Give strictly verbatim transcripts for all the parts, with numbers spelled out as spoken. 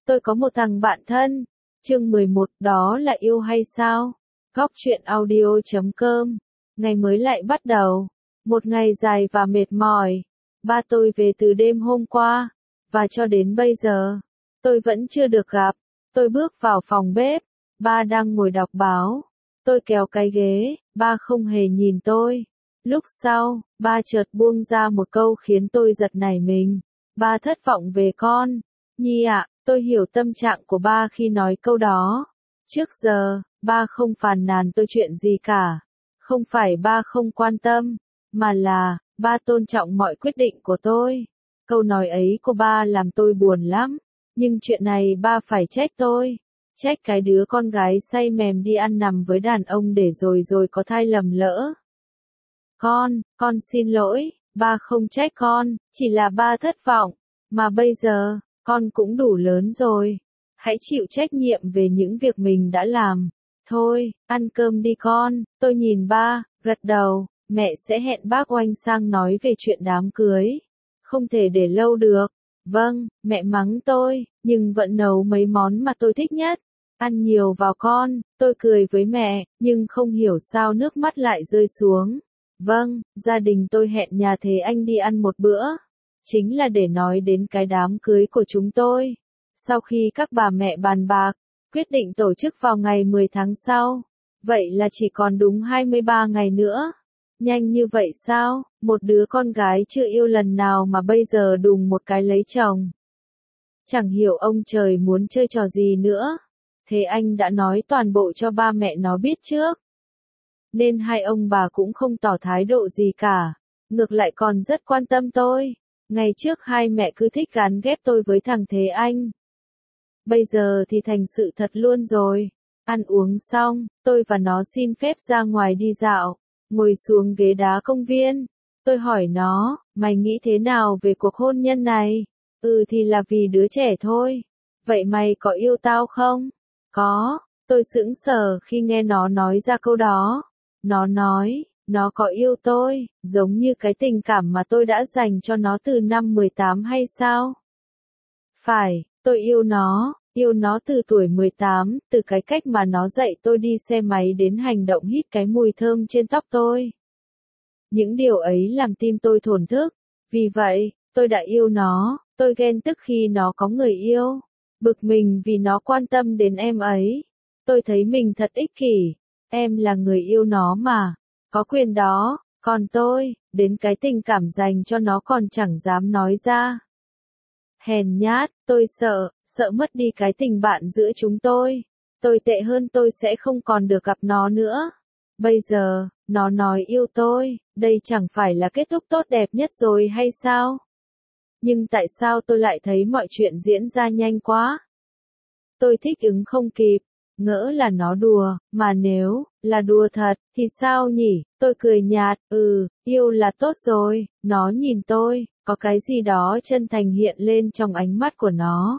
tôi có một thằng bạn thân. Chương mười một, đó là yêu hay sao? Góc truyện audio chấm com. Ngày mới lại bắt đầu. Một ngày dài và mệt mỏi. Ba tôi về từ đêm hôm qua. Và cho đến bây giờ, tôi vẫn chưa được gặp. Tôi bước vào phòng bếp. Ba đang ngồi đọc báo. Tôi kéo cái ghế. Ba không hề nhìn tôi. Lúc sau, ba chợt buông ra một câu khiến tôi giật nảy mình. Ba thất vọng về con. Nhi ạ, tôi hiểu tâm trạng của ba khi nói câu đó. Trước giờ, ba không phàn nàn tôi chuyện gì cả. Không phải ba không quan tâm, mà là, ba tôn trọng mọi quyết định của tôi. Câu nói ấy của ba làm tôi buồn lắm. Nhưng chuyện này ba phải trách tôi. Trách cái đứa con gái say mềm đi ăn nằm với đàn ông để rồi rồi có thai lầm lỡ. Con, con xin lỗi, ba không trách con, chỉ là ba thất vọng. Mà bây giờ, con cũng đủ lớn rồi. Hãy chịu trách nhiệm về những việc mình đã làm. Thôi, ăn cơm đi con. Tôi nhìn ba, gật đầu. Mẹ sẽ hẹn bác Oanh sang nói về chuyện đám cưới. Không thể để lâu được. Vâng, mẹ mắng tôi, nhưng vẫn nấu mấy món mà tôi thích nhất. Ăn nhiều vào con. Tôi cười với mẹ, nhưng không hiểu sao nước mắt lại rơi xuống. Vâng, gia đình tôi hẹn nhà Thế Anh đi ăn một bữa. Chính là để nói đến cái đám cưới của chúng tôi. Sau khi các bà mẹ bàn bạc, quyết định tổ chức vào ngày mười tháng sau. Vậy là chỉ còn đúng hai mươi ba ngày nữa. Nhanh như vậy sao? Một đứa con gái chưa yêu lần nào mà bây giờ đùng một cái lấy chồng. Chẳng hiểu ông trời muốn chơi trò gì nữa. Thế anh đã nói toàn bộ cho ba mẹ nó biết trước. Nên hai ông bà cũng không tỏ thái độ gì cả. Ngược lại còn rất quan tâm tôi. Ngày trước hai mẹ cứ thích gán ghép tôi với thằng Thế Anh. Bây giờ thì thành sự thật luôn rồi. Ăn uống xong, tôi và nó xin phép ra ngoài đi dạo. Ngồi xuống ghế đá công viên. Tôi hỏi nó, mày nghĩ thế nào về cuộc hôn nhân này? Ừ thì là vì đứa trẻ thôi. Vậy mày có yêu tao không? Có. Tôi sững sờ khi nghe nó nói ra câu đó. Nó nói, nó có yêu tôi, giống như cái tình cảm mà tôi đã dành cho nó từ năm mười tám hay sao? Phải, tôi yêu nó, yêu nó từ tuổi mười tám, từ cái cách mà nó dạy tôi đi xe máy đến hành động hít cái mùi thơm trên tóc tôi. Những điều ấy làm tim tôi thổn thức. Vì vậy, tôi đã yêu nó, tôi ghen tức khi nó có người yêu. Bực mình vì nó quan tâm đến em ấy. Tôi thấy mình thật ích kỷ. Em là người yêu nó mà. Có quyền đó, còn tôi, đến cái tình cảm dành cho nó còn chẳng dám nói ra. Hèn nhát, tôi sợ, sợ mất đi cái tình bạn giữa chúng tôi. Tôi tệ hơn tôi sẽ không còn được gặp nó nữa. Bây giờ, nó nói yêu tôi, đây chẳng phải là kết thúc tốt đẹp nhất rồi hay sao? Nhưng tại sao tôi lại thấy mọi chuyện diễn ra nhanh quá? Tôi thích ứng không kịp. Ngỡ là nó đùa, mà nếu là đùa thật, thì sao nhỉ? Tôi cười nhạt, ừ, yêu là tốt rồi. Nó nhìn tôi, có cái gì đó chân thành hiện lên trong ánh mắt của nó.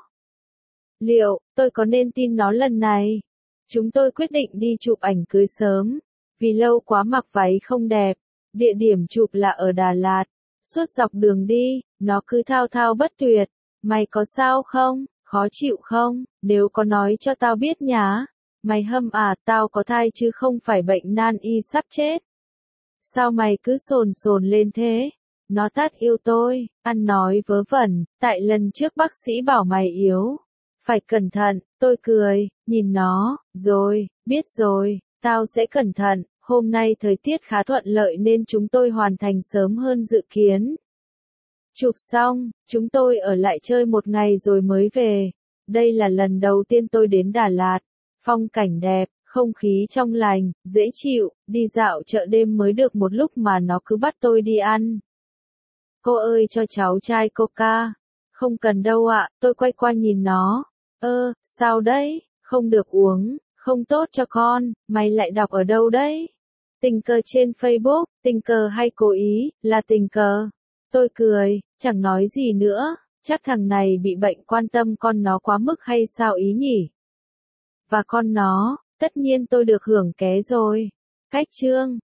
Liệu, tôi có nên tin nó lần này? Chúng tôi quyết định đi chụp ảnh cưới sớm. Vì lâu quá mặc váy không đẹp. Địa điểm chụp là ở Đà Lạt. Suốt dọc đường đi, nó cứ thao thao bất tuyệt. Mày có sao không? Khó chịu không? Nếu có nói cho tao biết nhá. Mày hâm à, tao có thai chứ không phải bệnh nan y sắp chết. Sao mày cứ sồn sồn lên thế? Nó tát yêu tôi, ăn nói vớ vẩn, tại lần trước bác sĩ bảo mày yếu. Phải cẩn thận, tôi cười, nhìn nó, rồi, biết rồi, tao sẽ cẩn thận. Hôm nay thời tiết khá thuận lợi nên chúng tôi hoàn thành sớm hơn dự kiến. Chụp xong, chúng tôi ở lại chơi một ngày rồi mới về. Đây là lần đầu tiên tôi đến Đà Lạt. Phong cảnh đẹp, không khí trong lành, dễ chịu, đi dạo chợ đêm mới được một lúc mà nó cứ bắt tôi đi ăn. Cô ơi cho cháu chai coca. Không cần đâu ạ, tôi quay qua nhìn nó. Ơ, sao đấy, không được uống, không tốt cho con, mày lại đọc ở đâu đấy? Tình cờ trên Facebook, tình cờ hay cố ý, là tình cờ. Tôi cười, chẳng nói gì nữa, chắc thằng này bị bệnh quan tâm con nó quá mức hay sao ý nhỉ? Và con nó, tất nhiên tôi được hưởng ké rồi. Cách chương